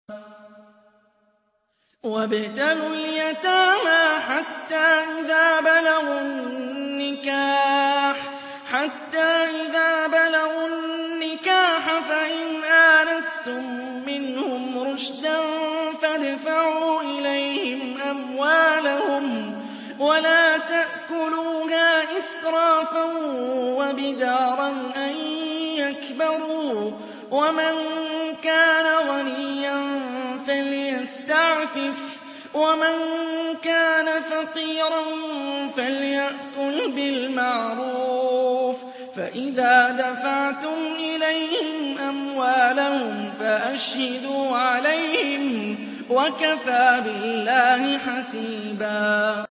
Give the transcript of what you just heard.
وَابْتَلُوا الْيَتَامَىٰ حَتَّىٰ إِذَا بَلَغُوا النِّكَاحَ فَإِنْ آنَسْتُم مِّنْهُمْ رُشْدًا فَادْفَعُوا إِلَيْهِمْ أَمْوَالَهُمْ وَلَا تَأْكُلُوهَا إِسْرَافًا وَبِدَارًا أَن يَكْبَرُوا ۚ وَمَن كَانَ غَنِيًّا فَلْيَسْتَعْفِفْ وَمَن كَانَ فَقِيرًا فَلْيَأْكُلْ بِالْمَعْرُوفِ ۚ فَإِذَا دَفَعْتُمْ إِلَيْهِمْ أَمْوَالَهُمْ فَأَشْهِدُوا عَلَيْهِمْ ۚ وَكَفَىٰ بِاللَّهِ حَسِيبًا